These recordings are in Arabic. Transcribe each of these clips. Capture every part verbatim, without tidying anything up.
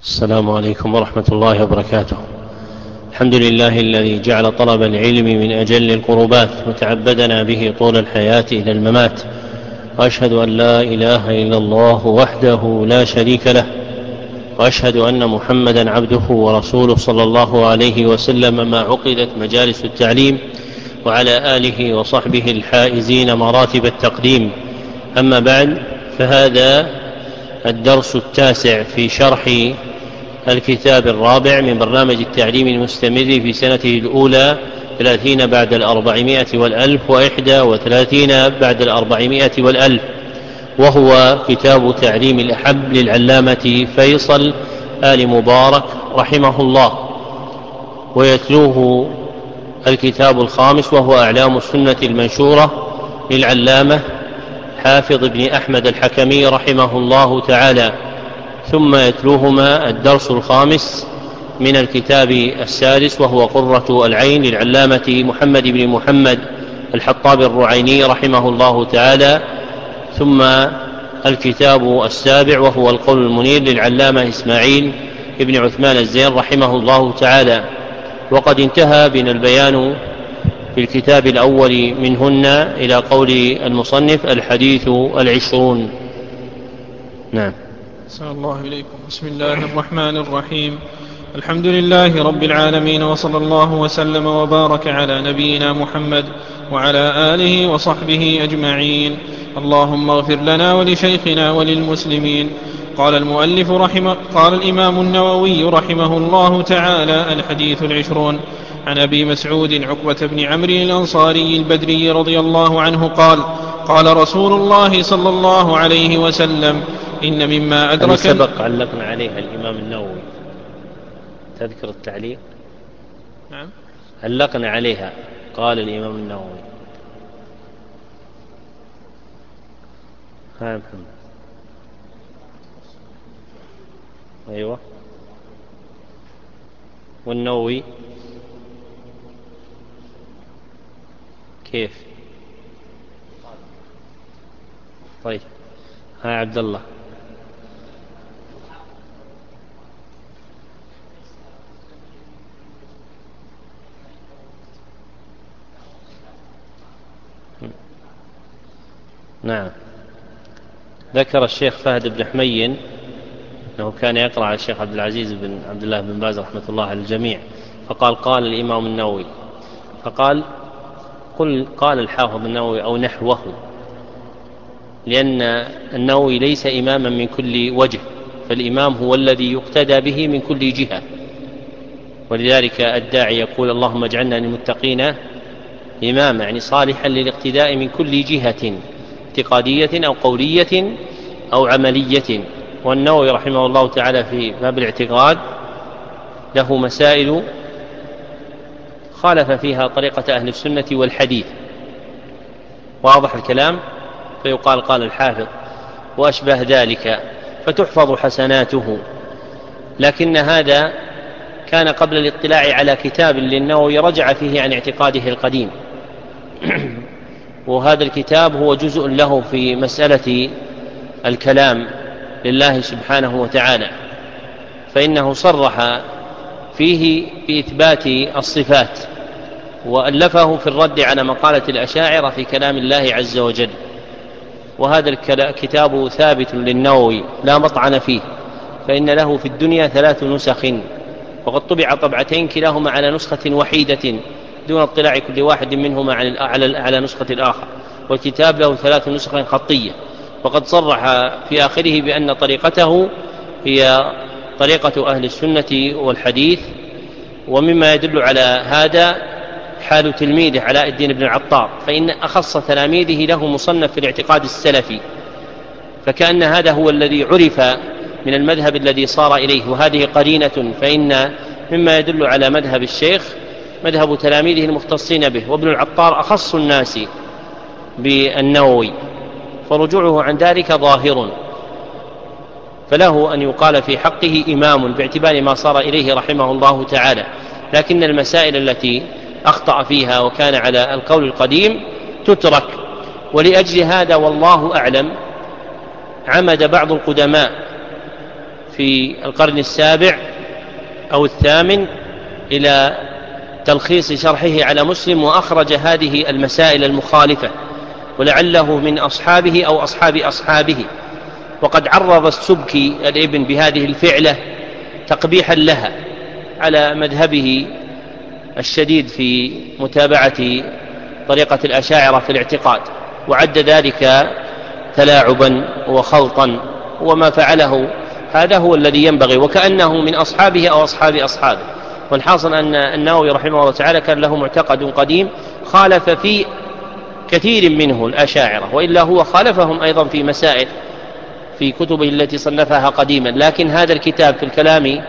السلام عليكم ورحمة الله وبركاته. الحمد لله الذي جعل طلب العلم من أجل القربات وتعبدنا به طول الحياة إلى الممات، وأشهد أن لا إله إلا الله وحده لا شريك له، وأشهد أن محمدا عبده ورسوله صلى الله عليه وسلم ما عقدت مجالس التعليم، وعلى آله وصحبه الحائزين مراتب التقديم. أما بعد، فهذا الدرس التاسع في شرح الكتاب الرابع من برنامج التعليم المستمر في سنته الأولى ثلاثين بعد الأربعمائة والألف وإحدى وثلاثين بعد الأربعمائة والألف، وهو كتاب تعليم الأحب للعلامة فيصل آل مبارك رحمه الله، ويتلوه الكتاب الخامس وهو أعلام السنة المنشورة للعلامة حافظ بن أحمد الحكمي رحمه الله تعالى، ثم يتلوهما الدرس الخامس من الكتاب السادس وهو قرة العين للعلامة محمد بن محمد الحطاب الرعيني رحمه الله تعالى، ثم الكتاب السابع وهو القول المنير للعلامة إسماعيل بن عثمان الزين رحمه الله تعالى. وقد انتهى بنا البيان في الكتاب الأول منهن إلى قول المصنف الحديث العشرون. نعم. أحسن الله إليكم. بسم الله الرحمن الرحيم. الحمد لله رب العالمين، وصلى الله وسلم وبارك على نبينا محمد وعلى آله وصحبه أجمعين. اللهم اغفر لنا ولشيخنا وللمسلمين. قال المؤلف رحمه قال الإمام النووي رحمه الله تعالى: الحديث العشرون. عن أبي مسعود عقبة بن عمرو الأنصاري البدري رضي الله عنه قال: قال رسول الله صلى الله عليه وسلم: إن مما أدرك. سبق علقنا عليها الإمام النووي، تذكر التعليق؟ نعم، علقنا عليها. قال الإمام النووي. ها محمد. أيوة. والنووي كيف؟ طيب، ها عبد الله. نعم. ذكر الشيخ فهد بن حمين أنه كان يقرأ على الشيخ عبد العزيز بن عبد الله بن باز رحمة الله على الجميع، فقال: قال الإمام النووي. فقال: قل قال الحافظ النووي أو نحوه، لأن النووي ليس إماما من كل وجه، فالإمام هو الذي يقتدى به من كل جهة، ولذلك الداعي يقول: اللهم اجعلنا للمتقين إماما، يعني صالحا للاقتداء من كل جهة، اعتقادية أو قولية أو عملية. والنووي رحمه الله تعالى في باب الاعتقاد له مسائل خالف فيها طريقة أهل السنة والحديث، واضح الكلام، فيقال قال الحافظ وأشبه ذلك، فتحفظ حسناته. لكن هذا كان قبل الاطلاع على كتاب للنووي رجع فيه عن اعتقاده القديم وهذا الكتاب هو جزء له في مسألة الكلام لله سبحانه وتعالى، فإنه صرح فيه بإثبات الصفات، وألفه في الرد على مقالة الأشاعرة في كلام الله عز وجل. وهذا الكتاب ثابت للنووي لا مطعن فيه، فإن له في الدنيا ثلاث نسخ، وقد طبع طبعتين كلاهما على نسخة وحيدة دون اطلاع كل واحد منهما على نسخة الآخر، والكتاب له ثلاث نسخ خطية. وقد صرح في آخره بأن طريقته هي طريقة أهل السنة والحديث. ومما يدل على هذا حال تلميذه علاء الدين بن العطار، فإن أخص تلاميذه له مصنف في الاعتقاد السلفي، فكأن هذا هو الذي عرف من المذهب الذي صار إليه، وهذه قرينة، فإن مما يدل على مذهب الشيخ مذهب تلاميذه المختصين به، وابن العطار أخص الناس بالنووي، فرجوعه عن ذلك ظاهر، فله أن يقال في حقه إمام باعتبار ما صار إليه رحمه الله تعالى. لكن المسائل التي أخطأ فيها وكان على القول القديم تترك. ولأجل هذا والله أعلم عمد بعض القدماء في القرن السابع أو الثامن إلى تلخيص شرحه على مسلم، وأخرج هذه المسائل المخالفة، ولعله من أصحابه أو أصحاب أصحابه. وقد عرض السبكي الابن بهذه الفعلة تقبيحا لها على مذهبه الشديد في متابعة طريقة الأشاعرة في الاعتقاد، وعد ذلك تلاعبا وخلطا، وما فعله هذا هو الذي ينبغي، وكأنه من أصحابه أو أصحاب أصحابه. والحاصل أن النووي رحمه الله تعالى كان له معتقد قديم خالف في كثير منه الأشاعرة، وإلا هو خالفهم أيضا في مسائل في كتبه التي صنفها قديما. لكن هذا الكتاب في الكلام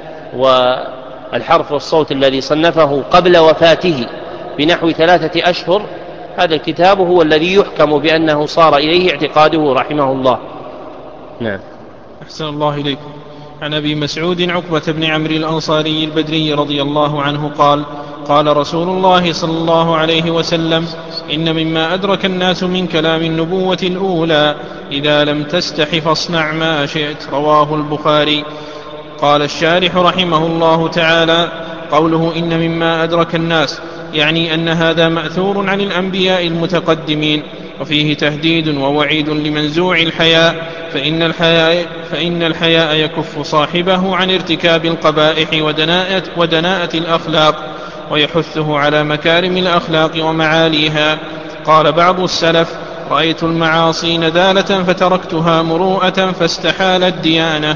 والحرف والصوت الذي صنفه قبل وفاته بنحو ثلاثة أشهر، هذا الكتاب هو الذي يحكم بأنه صار إليه اعتقاده رحمه الله. نعم. أحسن الله إليكم. عن أبي مسعود عقبة بن عمرو الأنصاري البدري رضي الله عنه قال: قال رسول الله صلى الله عليه وسلم: إن مما أدرك الناس من كلام النبوة الأولى إذا لم تستح فاصنع ما شئت. رواه البخاري. قال الشارح رحمه الله تعالى: قوله إن مما أدرك الناس يعني أن هذا مأثور عن الأنبياء المتقدمين، وفيه تهديد ووعيد لمنزوع الحياء، فإن الحياء, فإن الحياء يكف صاحبه عن ارتكاب القبائح ودناءة, ودناءة الأخلاق، ويحثه على مكارم الأخلاق ومعاليها. قال بعض السلف: رأيت المعاصي ندالة فتركتها مروءة فاستحالت ديانة.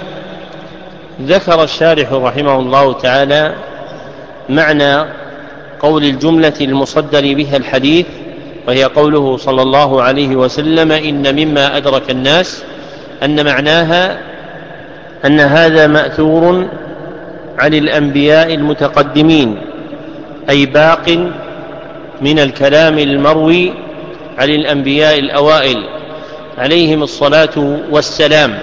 ذكر الشارح رحمه الله تعالى معنى قول الجملة المصدر بها الحديث، وهي قوله صلى الله عليه وسلم: إن مما أدرك الناس، أن معناها أن هذا مأثور عن الأنبياء المتقدمين، أي باق من الكلام المروي عن الأنبياء الأوائل عليهم الصلاة والسلام.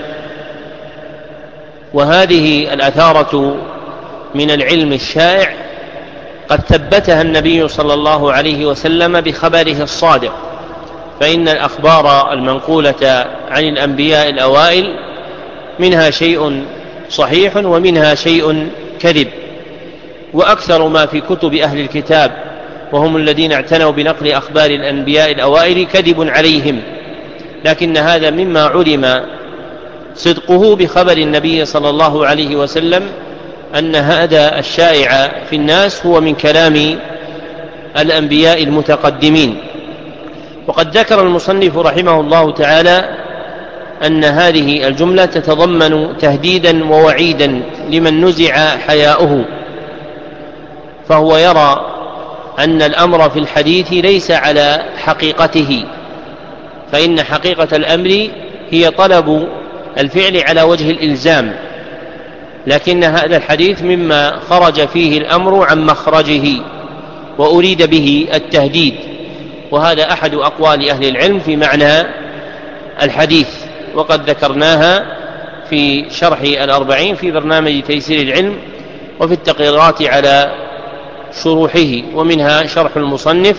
وهذه الأثارة من العلم الشائع قد ثبتها النبي صلى الله عليه وسلم بخبره الصادق، فإن الأخبار المنقولة عن الأنبياء الأوائل منها شيء صحيح ومنها شيء كذب، وأكثر ما في كتب أهل الكتاب وهم الذين اعتنوا بنقل أخبار الأنبياء الأوائل كذب عليهم، لكن هذا مما علم صدقه بخبر النبي صلى الله عليه وسلم أن هذا الشائع في الناس هو من كلام الأنبياء المتقدمين. وقد ذكر المصنف رحمه الله تعالى أن هذه الجملة تتضمن تهديدا ووعيدا لمن نزع حياؤه، فهو يرى أن الأمر في الحديث ليس على حقيقته، فإن حقيقة الأمر هي طلب الفعل على وجه الإلزام، لكن هذا الحديث مما خرج فيه الأمر عن مخرجه وأريد به التهديد، وهذا أحد أقوال أهل العلم في معنى الحديث، وقد ذكرناها في شرح الأربعين في برنامج تيسير العلم وفي التقريرات على شروحه، ومنها شرح المصنف،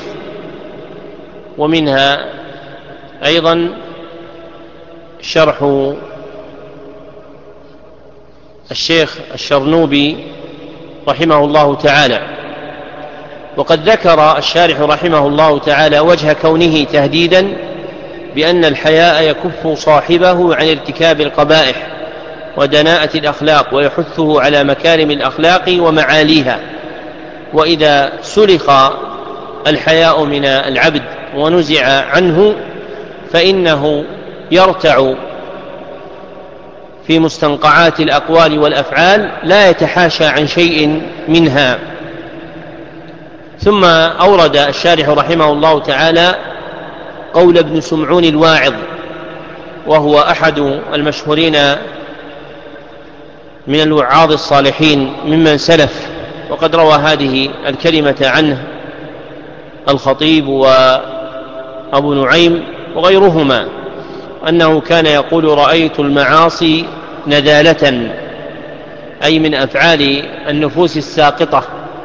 ومنها أيضا شرح الشيخ الشرنوبي رحمه الله تعالى. وقد ذكر الشارح رحمه الله تعالى وجه كونه تهديدا بأن الحياء يكف صاحبه عن ارتكاب القبائح ودناءة الأخلاق، ويحثه على مكارم الأخلاق ومعاليها. وإذا سلخ الحياء من العبد ونزع عنه فإنه يرتع في مستنقعات الأقوال والأفعال، لا يتحاشى عن شيء منها. ثم أورد الشارح رحمه الله تعالى قول ابن سمعون الواعظ، وهو أحد المشهورين من الوعاظ الصالحين ممن سلف، وقد روى هذه الكلمة عنه الخطيب وأبو نعيم وغيرهما، أنه كان يقول: رأيت المعاصي ندالة، أي من أفعال النفوس الساقطة،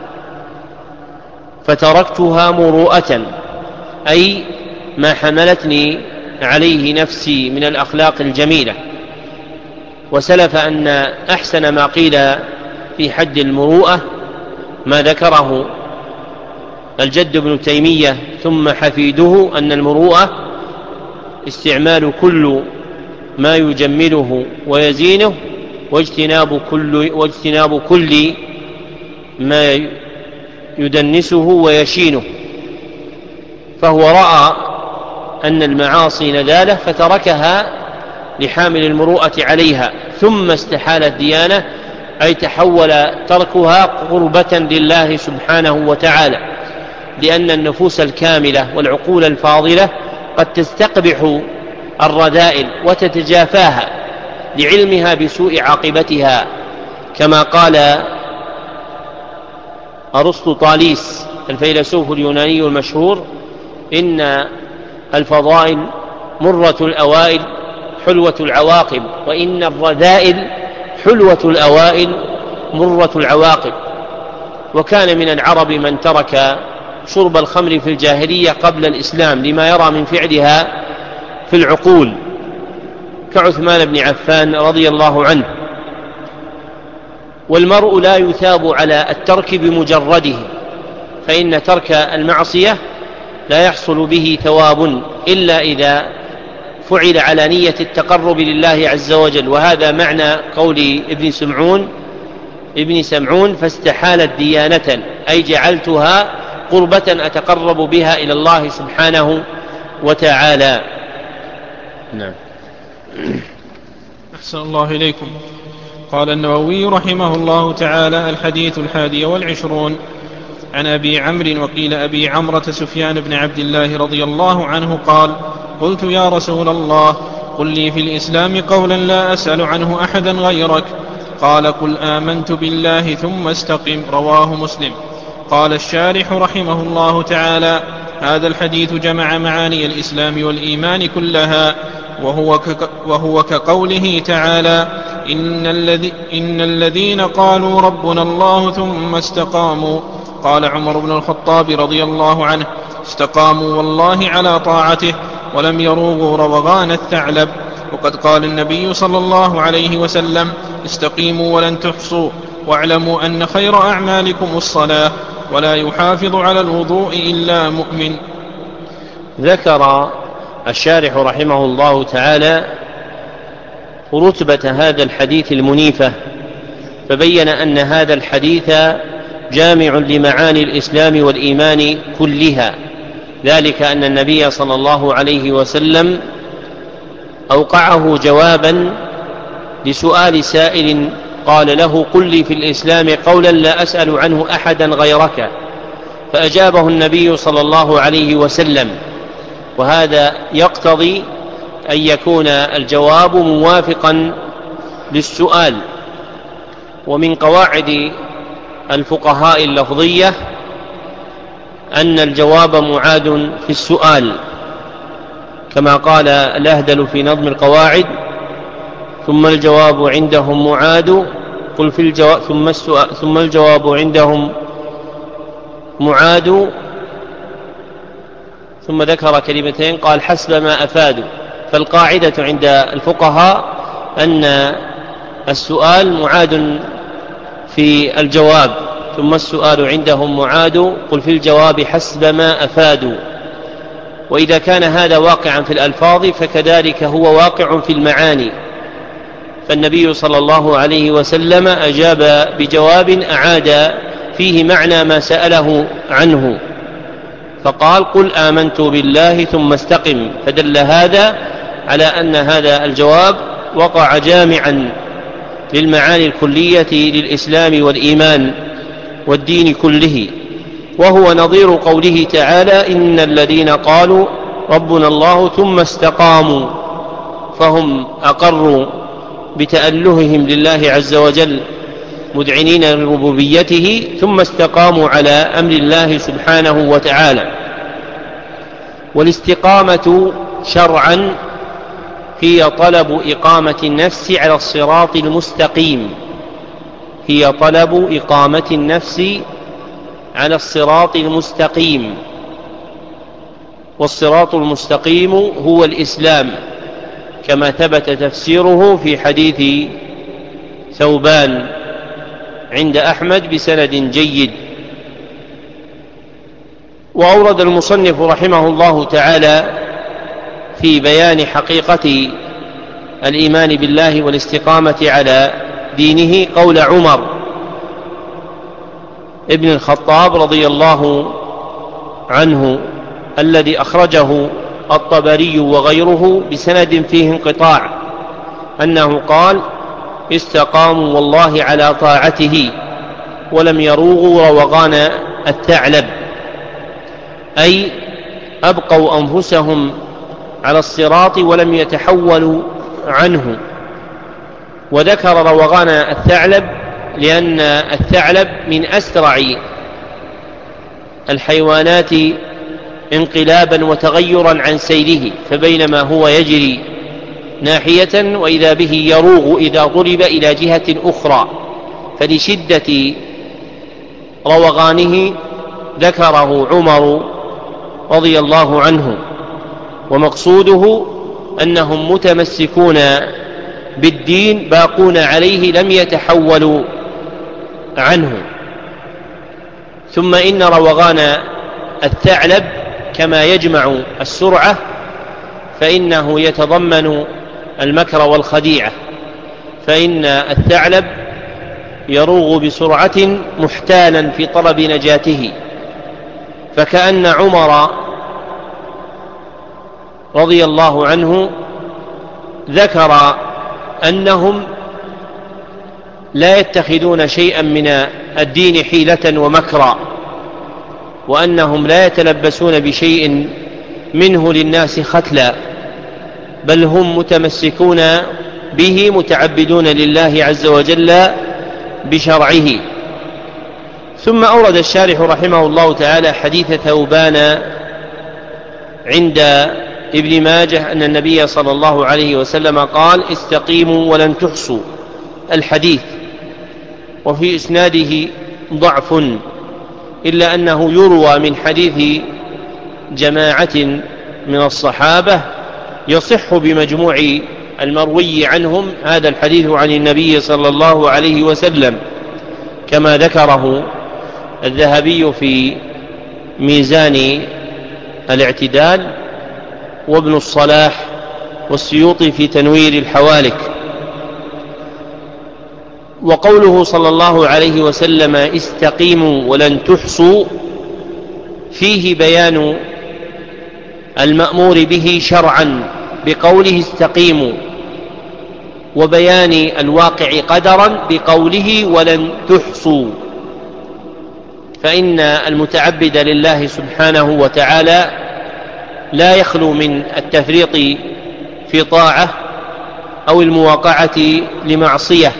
فتركتها مروءة، أي ما حملتني عليه نفسي من الأخلاق الجميلة، وسلف أن أحسن ما قيل في حد المروءة ما ذكره الجد ابن تيمية ثم حفيده، أن المروءة استعمال كل ما يجمله ويزينه واجتناب كل, واجتناب كل ما يدنسه ويشينه. فهو رأى أن المعاصي نذالة فتركها لحامل المروءة عليها، ثم استحال الديانة، أي تحول تركها قربة لله سبحانه وتعالى، لأن النفوس الكاملة والعقول الفاضلة قد تستقبح الرذائل وتتجافاها لعلمها بسوء عاقبتها، كما قال أرسطو طاليس الفيلسوف اليوناني المشهور: إن الفضائل مرة الأوائل حلوة العواقب، وإن الرذائل حلوة الأوائل مرة العواقب. وكان من العرب من ترك شرب الخمر في الجاهلية قبل الإسلام لما يرى من فعلها في العقول، كعثمان بن عفان رضي الله عنه. والمرء لا يثاب على الترك بمجرده، فإن ترك المعصية لا يحصل به ثواب إلا إذا فعل على نية التقرب لله عز وجل، وهذا معنى قول ابن سمعون ابن سمعون فاستحالت ديانة، أي جعلتها قربة أتقرب بها إلى الله سبحانه وتعالى. نعم. أحسن الله إليكم. قال النووي رحمه الله تعالى: الحديث الحادي والعشرون عن أبي عمرو وقيل أبي عمرة سفيان بن عبد الله رضي الله عنه قال: قلت يا رسول الله قل لي في الإسلام قولا لا أسأل عنه أحدا غيرك. قال: قل آمنت بالله ثم استقم. رواه مسلم. قال الشارح رحمه الله تعالى: هذا الحديث جمع معاني الإسلام والإيمان كلها، وهو, ك... وهو كقوله تعالى: إن, الذي... إن الذين قالوا ربنا الله ثم استقاموا. قال عمر بن الخطاب رضي الله عنه: استقاموا والله على طاعته ولم يروغوا روغان الثعلب. وقد قال النبي صلى الله عليه وسلم: استقيموا ولن تحصوا، واعلموا أن خير أعمالكم الصلاة، ولا يحافظ على الوضوء إلا مؤمن. ذكر الشارح رحمه الله تعالى رتبة هذا الحديث المنيفة، فبين أن هذا الحديث جامع لمعاني الإسلام والإيمان كلها، ذلك أن النبي صلى الله عليه وسلم أوقعه جوابا لسؤال سائل قال له: قل لي في الإسلام قولا لا أسأل عنه أحدا غيرك. فأجابه النبي صلى الله عليه وسلم، وهذا يقتضي أن يكون الجواب موافقا للسؤال. ومن قواعد الفقهاء اللفظية أن الجواب معاد في السؤال، كما قال الأهدل في نظم القواعد: ثم الجواب عندهم معاد قل في الجواب ثم, السؤال ثم الجواب عندهم معاد، ثم ذكر كلمتين قال: حسب ما أفادوا. فالقاعدة عند الفقهاء أن السؤال معاد في الجواب، ثم السؤال عندهم معاد قل في الجواب حسب ما أفادوا. وإذا كان هذا واقعا في الألفاظ فكذلك هو واقع في المعاني، فالنبي صلى الله عليه وسلم أجاب بجواب أعاد فيه معنى ما سأله عنه، فقال: قل آمنت بالله ثم استقم. فدل هذا على أن هذا الجواب وقع جامعا للمعاني الكلية للإسلام والإيمان والدين كله، وهو نظير قوله تعالى: إن الذين قالوا ربنا الله ثم استقاموا، فهم أقروا بتألههم لله عز وجل مذعنين لربوبيته، ثم استقاموا على أمر الله سبحانه وتعالى. والاستقامة شرعا هي طلب إقامة النفس على الصراط المستقيم، هي طلب إقامة النفس على الصراط والصراط المستقيم هو الإسلام، كما ثبت تفسيره في حديث ثوبان عند أحمد بسند جيد. وأورد المصنف رحمه الله تعالى في بيان حقيقة الإيمان بالله والاستقامة على دينه قول عمر ابن الخطاب رضي الله عنه الذي أخرجه الطبري وغيره بسند فيه انقطاع، أنه قال: استقاموا والله على طاعته ولم يروغوا روغان الثعلب، أي أبقوا أنفسهم على الصراط ولم يتحولوا عنه. وذكر روغان الثعلب لأن الثعلب من أسرع الحيوانات انقلابا وتغيرا عن سيره، فبينما هو يجري ناحية وإذا به يروغ إذا ضرب إلى جهة أخرى، فلشدة روغانه ذكره عمر رضي الله عنه. ومقصوده أنهم متمسكون بالدين باقون عليه لم يتحولوا عنه. ثم إن روغان الثعلب كما يجمع السرعة فإنه يتضمن المكر والخديعة، فإن الثعلب يروغ بسرعة محتالا في طلب نجاته، فكأن عمر رضي الله عنه ذكر أنهم لا يتخذون شيئا من الدين حيلة ومكرا، وأنهم لا يتلبسون بشيء منه للناس ختلا، بل هم متمسكون به متعبدون لله عز وجل بشرعه. ثم أورد الشارح رحمه الله تعالى حديث ثوبان عند ابن ماجه أن النبي صلى الله عليه وسلم قال: استقيموا ولن تحصوا الحديث، وفي إسناده ضعف، إلا أنه يروى من حديث جماعة من الصحابة يصح بمجموع المروي عنهم هذا الحديث عن النبي صلى الله عليه وسلم، كما ذكره الذهبي في ميزان الاعتدال، وابن الصلاح والسيوطي في تنوير الحوالك. وقوله صلى الله عليه وسلم: استقيموا ولن تحصوا، فيه بيان المأمور به شرعا بقوله استقيموا، وبيان الواقع قدرا بقوله ولن تحصوا. فإن المتعبد لله سبحانه وتعالى لا يخلو من التفريط في طاعة أو المواقعة لمعصية،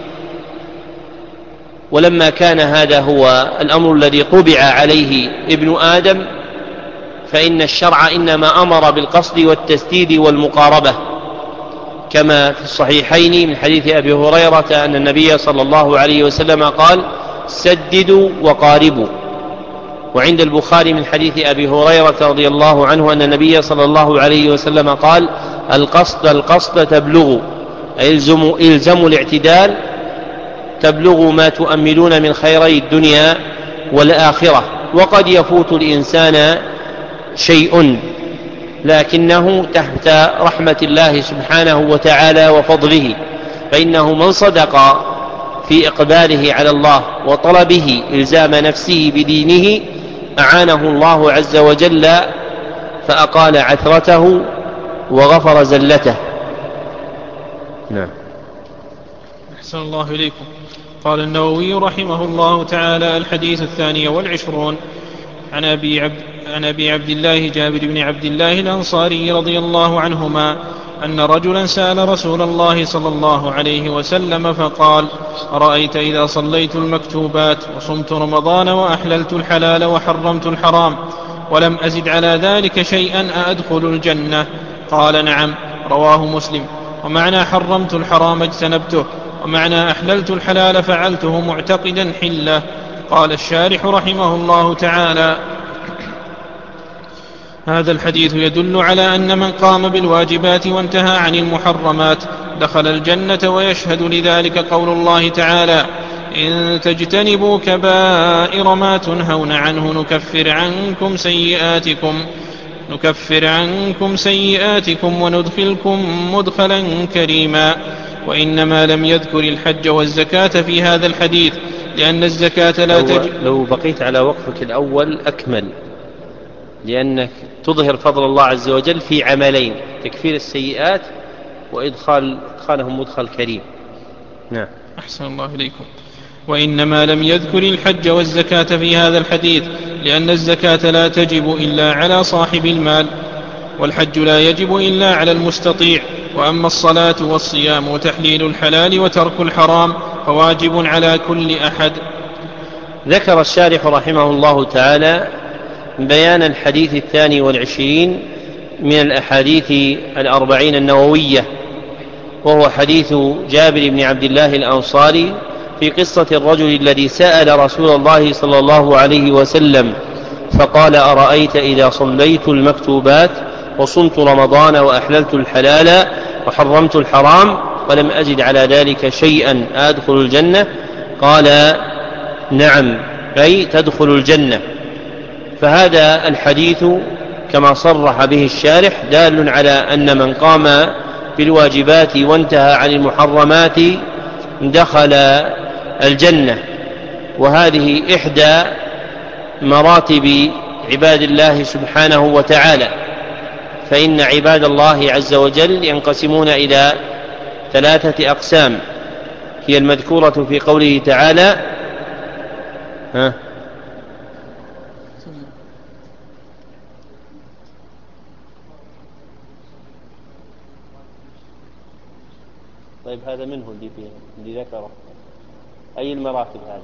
ولما كان هذا هو الأمر الذي طبع عليه ابن آدم فإن الشرع إنما أمر بالقصد والتسديد والمقاربة، كما في الصحيحين من حديث أبي هريرة أن النبي صلى الله عليه وسلم قال: سددوا وقاربوا. وعند البخاري من حديث أبي هريرة رضي الله عنه أن النبي صلى الله عليه وسلم قال: القصد القصد تبلغوا، إلزموا, إلزموا الاعتدال تبلغوا ما تؤملون من خيري الدنيا والآخرة. وقد يفوت الإنسان شيء لكنه تحت رحمة الله سبحانه وتعالى وفضله، فإنه من صدق في إقباله على الله وطلبه إلزام نفسه بدينه أعانه الله عز وجل فأقال عثرته وغفر زلته. نعم. أحسن الله إليكم. قال النووي رحمه الله تعالى: الحديث الثاني والعشرون عن أبي عبد, عن أبي عبد الله جابر بن عبد الله الأنصاري رضي الله عنهما أن رجلا سأل رسول الله صلى الله عليه وسلم فقال: أرأيت إذا صليت المكتوبات وصمت رمضان وأحللت الحلال وحرمت الحرام ولم أزد على ذلك شيئا أأدخل الجنة؟ قال: نعم. رواه مسلم. ومعنى حرمت الحرام اجتنبته، ومعنى أحللت الحلال فعلته معتقدا حله. قال الشارح رحمه الله تعالى: هذا الحديث يدل على أن من قام بالواجبات وانتهى عن المحرمات دخل الجنة، ويشهد لذلك قول الله تعالى: إن تجتنبوا كبائر ما تنهون عنه نكفر عنكم سيئاتكم نكفر عنكم سيئاتكم وندخلكم مدخلا كريما. وإنما لم يذكر الحج والزكاة في هذا الحديث لأن الزكاة لا تجب. لو بقيت على وقفك الأول أكمل، لأنك تظهر فضل الله عز وجل في عملين: تكفير السيئات وإدخال إدخالهم مدخل كريم. نعم. أحسن الله إليكم. وإنما لم يذكر الحج والزكاة في هذا الحديث لأن الزكاة لا تجب إلا على صاحب المال، والحج لا يجب إلا على المستطيع. وأما الصلاة والصيام وتحليل الحلال وترك الحرام فواجب على كل أحد. ذكر الشارح رحمه الله تعالى بيان الحديث الثاني والعشرين من الأحاديث الأربعين النووية، وهو حديث جابر بن عبد الله الأنصاري في قصة الرجل الذي سأل رسول الله صلى الله عليه وسلم فقال: أرأيت إذا صليت المكتوبات وصمت رمضان وأحللت الحلال وحرمت الحرام ولم أزد على ذلك شيئا أدخل الجنة؟ قال: نعم، أي تدخل الجنة. فهذا الحديث كما صرح به الشارح دال على أن من قام بالواجبات وانتهى عن المحرمات دخل الجنة، وهذه إحدى مراتب عباد الله سبحانه وتعالى. فإن عباد الله عز وجل ينقسمون إلى ثلاثة أقسام هي المذكورة في قوله تعالى: ها طيب هذا منه اللي, اللي ذكره. أي المراتب هذه؟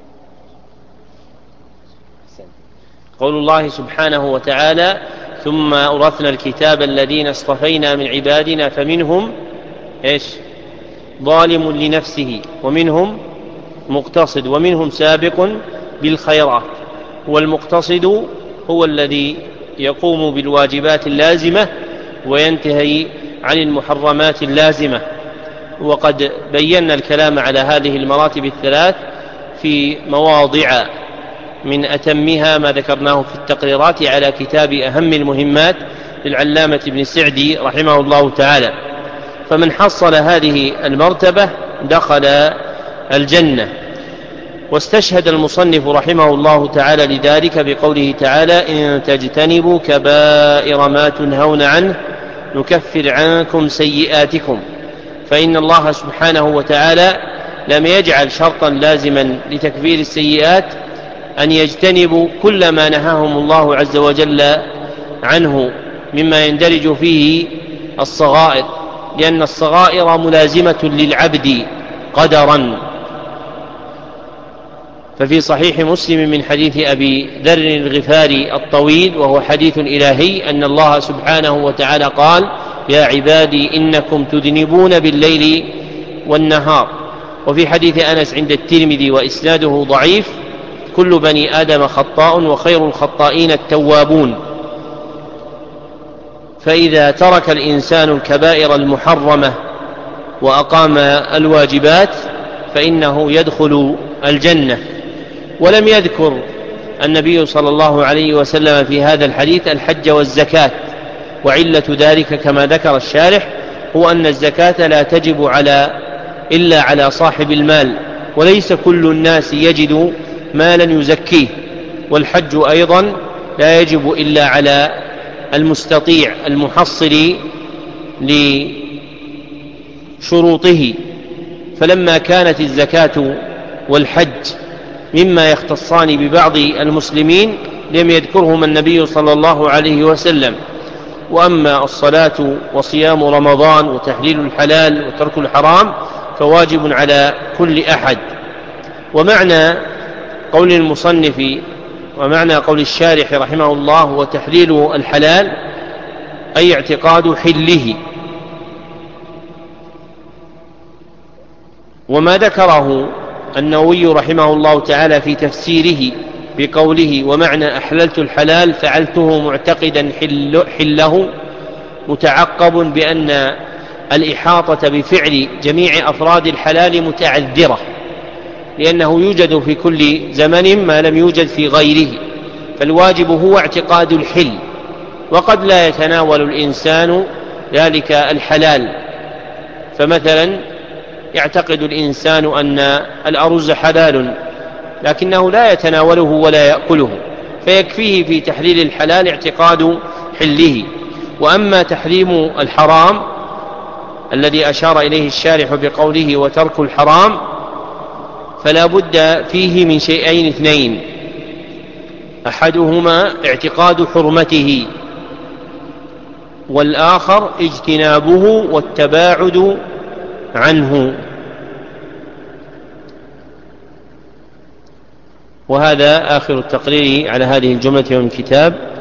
قول الله سبحانه وتعالى: ثم أورثنا الكتاب الذين اصطفينا من عبادنا فمنهم إيش؟ ظالم لنفسه ومنهم مقتصد ومنهم سابق بالخيرات. والمقتصد هو الذي يقوم بالواجبات اللازمة وينتهي عن المحرمات اللازمة. وقد بينا الكلام على هذه المراتب الثلاث في مواضع، من أتمها ما ذكرناه في التقريرات على كتاب أهم المهمات للعلامة ابن السعدي رحمه الله تعالى. فمن حصل هذه المرتبة دخل الجنة. واستشهد المصنف رحمه الله تعالى لذلك بقوله تعالى: إن تجتنبوا كبائر ما تنهون عنه نكفر عنكم سيئاتكم. فإن الله سبحانه وتعالى لم يجعل شرطا لازما لتكفير السيئات أن يجتنبوا كل ما نهاهم الله عز وجل عنه مما يندرج فيه الصغائر، لأن الصغائر ملازمة للعبد قدرا. ففي صحيح مسلم من حديث أبي ذر الغفاري الطويل وهو حديث إلهي أن الله سبحانه وتعالى قال: يا عبادي إنكم تذنبون بالليل والنهار. وفي حديث أنس عند الترمذي وإسناده ضعيف: كل بني آدم خطاء وخير الخطائين التوابون. فإذا ترك الإنسان الكبائر المحرمة وأقام الواجبات فإنه يدخل الجنة. ولم يذكر النبي صلى الله عليه وسلم في هذا الحديث الحج والزكاة، وعلة ذلك كما ذكر الشارح هو أن الزكاة لا تجب على إلا على صاحب المال، وليس كل الناس يجد مالا يزكيه. والحج أيضا لا يجب إلا على المستطيع المحصل لشروطه. فلما كانت الزكاة والحج مما يختصان ببعض المسلمين لم يذكرهما النبي صلى الله عليه وسلم. وأما الصلاة وصيام رمضان وتحليل الحلال وترك الحرام فواجب على كل أحد. ومعنى قول المصنف ومعنى قول الشارح رحمه الله وتحليل الحلال أي اعتقاد حله. وما ذكره النووي رحمه الله تعالى في تفسيره بقوله ومعنى أحللت الحلال فعلته معتقدا حل حله متعقب بأن الإحاطة بفعل جميع أفراد الحلال متعذرة، لأنه يوجد في كل زمن ما لم يوجد في غيره، فالواجب هو اعتقاد الحل، وقد لا يتناول الإنسان ذلك الحلال. فمثلا يعتقد الإنسان أن الأرز حلال لكنه لا يتناوله ولا يأكله، فيكفيه في تحليل الحلال اعتقاد حله. وأما تحريم الحرام الذي أشار إليه الشارح بقوله وترك الحرام فلا بد فيه من شيئين اثنين: أحدهما اعتقاد حرمته، والآخر اجتنابه والتباعد عنه. وهذا آخر التقرير على هذه الجملة من الكتاب.